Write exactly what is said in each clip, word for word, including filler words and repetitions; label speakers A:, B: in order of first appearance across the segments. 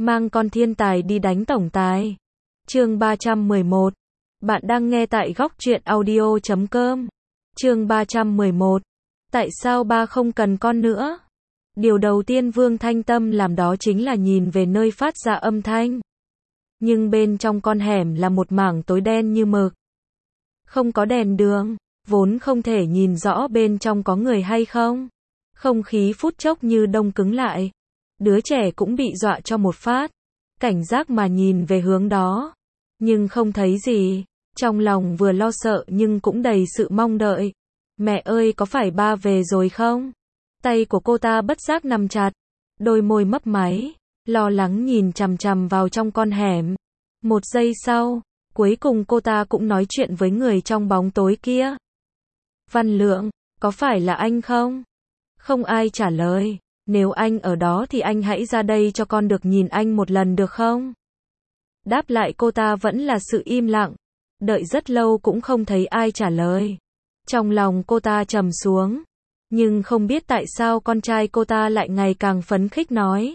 A: Mang con thiên tài đi đánh tổng tài. Chương ba trăm mười một. Bạn đang nghe tại góc truyện audio chấm com. Chương ba trăm mười một. Tại sao ba không cần con nữa? Điều đầu tiên Vương Thanh Tâm làm đó chính là nhìn về nơi phát ra âm thanh. Nhưng bên trong con hẻm là một mảng tối đen như mực. Không có đèn đường, vốn không thể nhìn rõ bên trong có người hay không. Không khí phút chốc như đông cứng lại. Đứa trẻ cũng bị dọa cho một phát. Cảnh giác mà nhìn về hướng đó. Nhưng không thấy gì. Trong lòng vừa lo sợ nhưng cũng đầy sự mong đợi. Mẹ ơi, có phải ba về rồi không? Tay của cô ta bất giác nắm chặt. Đôi môi mấp máy. Lo lắng nhìn chằm chằm vào trong con hẻm. Một giây sau, cuối cùng cô ta cũng nói chuyện với người trong bóng tối kia. Văn Lượng, có phải là anh không? Không ai trả lời. Nếu anh ở đó thì anh hãy ra đây cho con được nhìn anh một lần được không? Đáp lại cô ta vẫn là sự im lặng. Đợi rất lâu cũng không thấy ai trả lời. Trong lòng cô ta trầm xuống. Nhưng không biết tại sao con trai cô ta lại ngày càng phấn khích nói.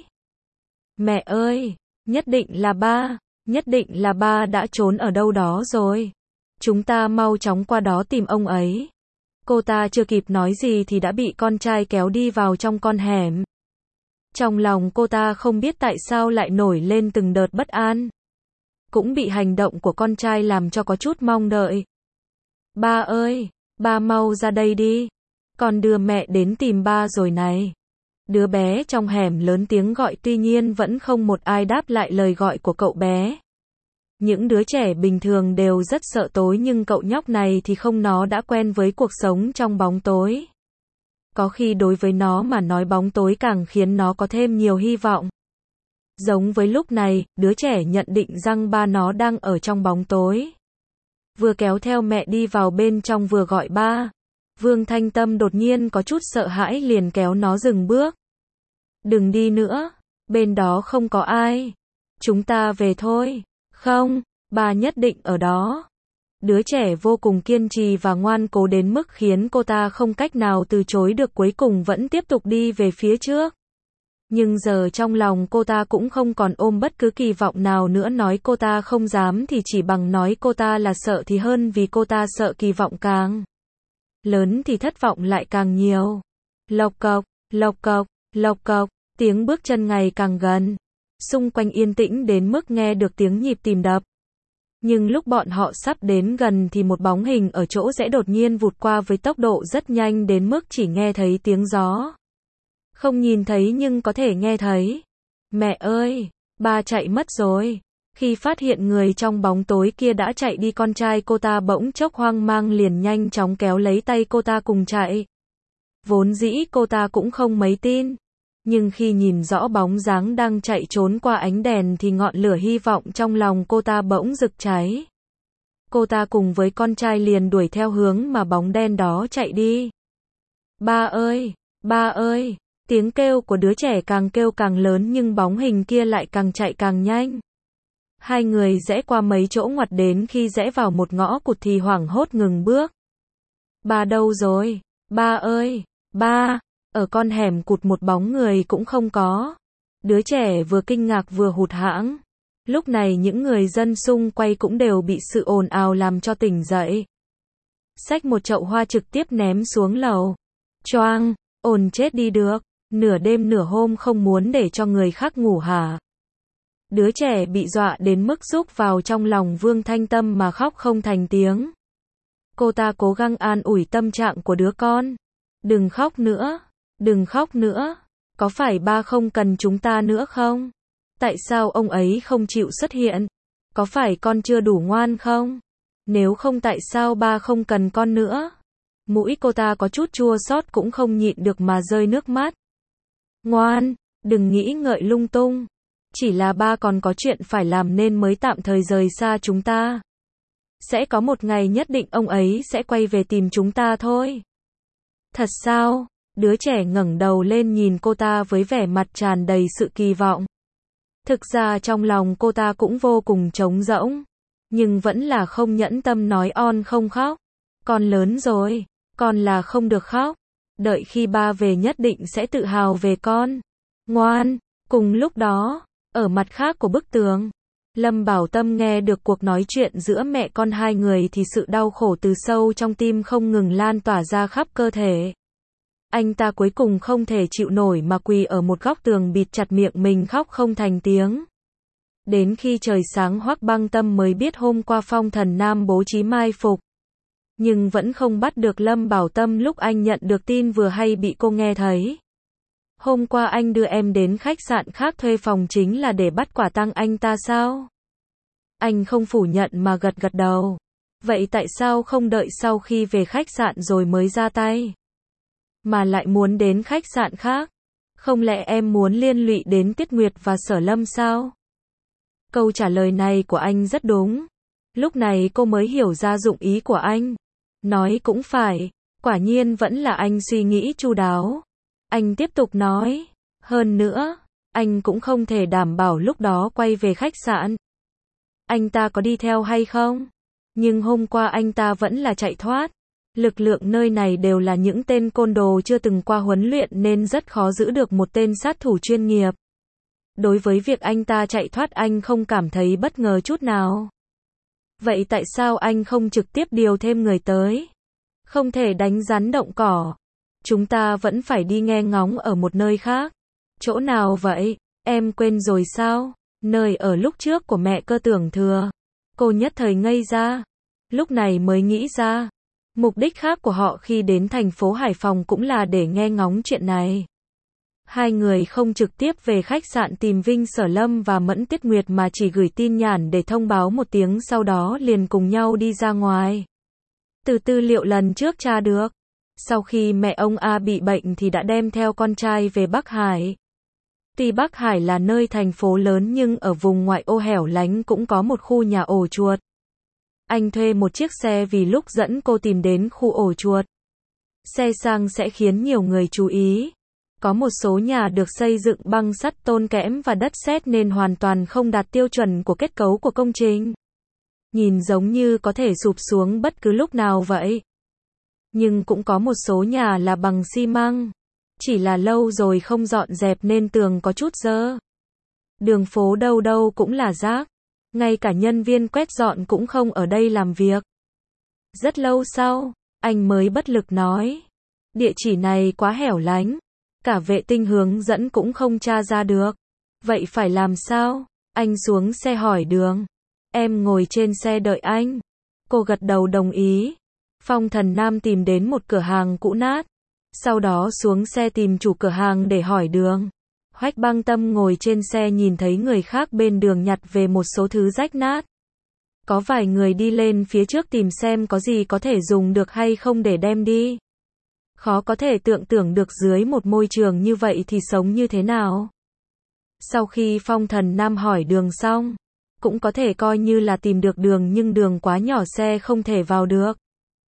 A: Mẹ ơi, nhất định là ba, nhất định là ba đã trốn ở đâu đó rồi. Chúng ta mau chóng qua đó tìm ông ấy. Cô ta chưa kịp nói gì thì đã bị con trai kéo đi vào trong con hẻm. Trong lòng cô ta không biết tại sao lại nổi lên từng đợt bất an. Cũng bị hành động của con trai làm cho có chút mong đợi. Ba ơi, ba mau ra đây đi. Con đưa mẹ đến tìm ba rồi này. Đứa bé trong hẻm lớn tiếng gọi, tuy nhiên vẫn không một ai đáp lại lời gọi của cậu bé. Những đứa trẻ bình thường đều rất sợ tối nhưng cậu nhóc này thì không, nó đã quen với cuộc sống trong bóng tối. Có khi đối với nó mà nói bóng tối càng khiến nó có thêm nhiều hy vọng. Giống với lúc này, đứa trẻ nhận định rằng ba nó đang ở trong bóng tối. Vừa kéo theo mẹ đi vào bên trong vừa gọi ba. Vương Thanh Tâm đột nhiên có chút sợ hãi liền kéo nó dừng bước. Đừng đi nữa, bên đó không có ai. Chúng ta về thôi. Không, ba nhất định ở đó. Đứa trẻ vô cùng kiên trì và ngoan cố đến mức khiến cô ta không cách nào từ chối được, cuối cùng vẫn tiếp tục đi về phía trước. Nhưng giờ trong lòng cô ta cũng không còn ôm bất cứ kỳ vọng nào nữa, nói cô ta không dám thì chỉ bằng nói cô ta là sợ thì hơn, vì cô ta sợ kỳ vọng càng lớn thì thất vọng lại càng nhiều. Lộc cộc, lộc cộc, lộc cộc, tiếng bước chân ngày càng gần. Xung quanh yên tĩnh đến mức nghe được tiếng nhịp tim đập. Nhưng lúc bọn họ sắp đến gần thì một bóng hình ở chỗ rẽ đột nhiên vụt qua với tốc độ rất nhanh đến mức chỉ nghe thấy tiếng gió. Không nhìn thấy nhưng có thể nghe thấy. Mẹ ơi, ba chạy mất rồi. Khi phát hiện người trong bóng tối kia đã chạy đi, con trai cô ta bỗng chốc hoang mang liền nhanh chóng kéo lấy tay cô ta cùng chạy. Vốn dĩ cô ta cũng không mấy tin. Nhưng khi nhìn rõ bóng dáng đang chạy trốn qua ánh đèn thì ngọn lửa hy vọng trong lòng cô ta bỗng rực cháy. Cô ta cùng với con trai liền đuổi theo hướng mà bóng đen đó chạy đi. Ba ơi, ba ơi, tiếng kêu của đứa trẻ càng kêu càng lớn nhưng bóng hình kia lại càng chạy càng nhanh. Hai người rẽ qua mấy chỗ ngoặt, đến khi rẽ vào một ngõ cụt thì hoảng hốt ngừng bước. Ba đâu rồi? Ba ơi, ba! Ở con hẻm cụt một bóng người cũng không có. Đứa trẻ vừa kinh ngạc vừa hụt hẫng. Lúc này những người dân xung quanh cũng đều bị sự ồn ào làm cho tỉnh dậy. Xách một chậu hoa trực tiếp ném xuống lầu. Choang, ồn chết đi được. Nửa đêm nửa hôm không muốn để cho người khác ngủ hả? Đứa trẻ bị dọa đến mức rúc vào trong lòng Vương Thanh Tâm mà khóc không thành tiếng. Cô ta cố gắng an ủi tâm trạng của đứa con. Đừng khóc nữa. Đừng khóc nữa, có phải ba không cần chúng ta nữa không? Tại sao ông ấy không chịu xuất hiện? Có phải con chưa đủ ngoan không? Nếu không tại sao ba không cần con nữa? Mũi cô ta có chút chua xót cũng không nhịn được mà rơi nước mắt. Ngoan, đừng nghĩ ngợi lung tung. Chỉ là ba còn có chuyện phải làm nên mới tạm thời rời xa chúng ta. Sẽ có một ngày nhất định ông ấy sẽ quay về tìm chúng ta thôi. Thật sao? Đứa trẻ ngẩng đầu lên nhìn cô ta với vẻ mặt tràn đầy sự kỳ vọng. Thực ra trong lòng cô ta cũng vô cùng trống rỗng. Nhưng vẫn là không nhẫn tâm nói on không khóc. Con lớn rồi, con là không được khóc. Đợi khi ba về nhất định sẽ tự hào về con. Ngoan, cùng lúc đó, Ở mặt khác của bức tường, Lâm Bảo Tâm nghe được cuộc nói chuyện giữa mẹ con hai người thì sự đau khổ từ sâu trong tim không ngừng lan tỏa ra khắp cơ thể. Anh ta cuối cùng không thể chịu nổi mà quỳ ở một góc tường bịt chặt miệng mình khóc không thành tiếng. Đến khi trời sáng Hoắc Băng Tâm mới biết hôm qua Phong Thần Nam bố trí mai phục. Nhưng vẫn không bắt được Lâm Bảo Tâm lúc anh nhận được tin vừa hay bị cô nghe thấy. Hôm qua anh đưa em đến khách sạn khác thuê phòng chính là để bắt quả tang anh ta sao? Anh không phủ nhận mà gật gật đầu. Vậy tại sao không đợi sau khi về khách sạn rồi mới ra tay? Mà lại muốn đến khách sạn khác? Không lẽ em muốn liên lụy đến Tiết Nguyệt và Sở Lâm sao? Câu trả lời này của anh rất đúng. Lúc này cô mới hiểu ra dụng ý của anh. Nói cũng phải, quả nhiên vẫn là anh suy nghĩ chu đáo. Anh tiếp tục nói, hơn nữa, anh cũng không thể đảm bảo lúc đó quay về khách sạn. Anh ta có đi theo hay không? Nhưng hôm qua anh ta vẫn là chạy thoát. Lực lượng nơi này đều là những tên côn đồ chưa từng qua huấn luyện nên rất khó giữ được một tên sát thủ chuyên nghiệp. Đối với việc anh ta chạy thoát anh không cảm thấy bất ngờ chút nào. Vậy tại sao anh không trực tiếp điều thêm người tới? Không thể đánh rắn động cỏ. Chúng ta vẫn phải đi nghe ngóng ở một nơi khác. Chỗ nào vậy? Em quên rồi sao? Nơi ở lúc trước của mẹ Cơ Tưởng Thừa. Cô nhất thời ngây ra. Lúc này mới nghĩ ra. Mục đích khác của họ khi đến thành phố Hải Phòng cũng là để nghe ngóng chuyện này. Hai người không trực tiếp về khách sạn tìm Vinh Sở Lâm và Mẫn Tiết Nguyệt mà chỉ gửi tin nhắn để thông báo một tiếng sau đó liền cùng nhau đi ra ngoài. Từ tư liệu lần trước tra được, sau khi mẹ ông A bị bệnh thì đã đem theo con trai về Bắc Hải. Tuy Bắc Hải là nơi thành phố lớn nhưng ở vùng ngoại ô hẻo lánh cũng có một khu nhà ổ chuột. Anh thuê một chiếc xe vì lúc dẫn cô tìm đến khu ổ chuột. Xe sang sẽ khiến nhiều người chú ý. Có một số nhà được xây dựng bằng sắt tôn kẽm và đất sét nên hoàn toàn không đạt tiêu chuẩn của kết cấu của công trình. Nhìn giống như có thể sụp xuống bất cứ lúc nào vậy. Nhưng cũng có một số nhà là bằng xi măng. Chỉ là lâu rồi không dọn dẹp nên tường có chút dơ. Đường phố đâu đâu cũng là rác. Ngay cả nhân viên quét dọn cũng không ở đây làm việc. Rất lâu sau, anh mới bất lực nói. Địa chỉ này quá hẻo lánh. Cả vệ tinh hướng dẫn cũng không tra ra được. Vậy phải làm sao? Anh xuống xe hỏi đường. Em ngồi trên xe đợi anh. Cô gật đầu đồng ý. Phong Thần Nam tìm đến một cửa hàng cũ nát. Sau đó xuống xe tìm chủ cửa hàng để hỏi đường. Hoắc Băng Tâm ngồi trên xe nhìn thấy người khác bên đường nhặt về một số thứ rách nát. Có vài người đi lên phía trước tìm xem có gì có thể dùng được hay không để đem đi. Khó có thể tưởng tượng được dưới một môi trường như vậy thì sống như thế nào. Sau khi Phong Thần Nam hỏi đường xong, cũng có thể coi như là tìm được đường nhưng đường quá nhỏ xe không thể vào được.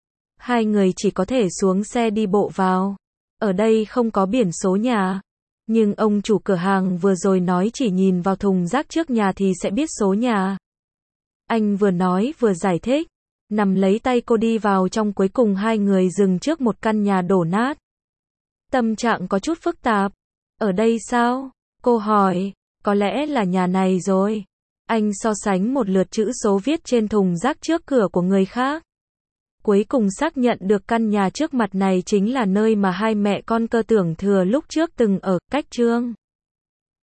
A: Hai người chỉ có thể xuống xe đi bộ vào. Ở đây không có biển số nhà. Nhưng ông chủ cửa hàng vừa rồi nói chỉ nhìn vào thùng rác trước nhà thì sẽ biết số nhà. Anh vừa nói vừa giải thích. Nằm lấy tay cô đi vào trong, cuối cùng hai người dừng trước một căn nhà đổ nát. Tâm trạng có chút phức tạp. Ở đây sao? Cô hỏi. Có lẽ là nhà này rồi. Anh so sánh một lượt chữ số viết trên thùng rác trước cửa của người khác. Cuối cùng xác nhận được căn nhà trước mặt này chính là nơi mà hai mẹ con Cơ Tưởng Thừa lúc trước từng ở, cách Trương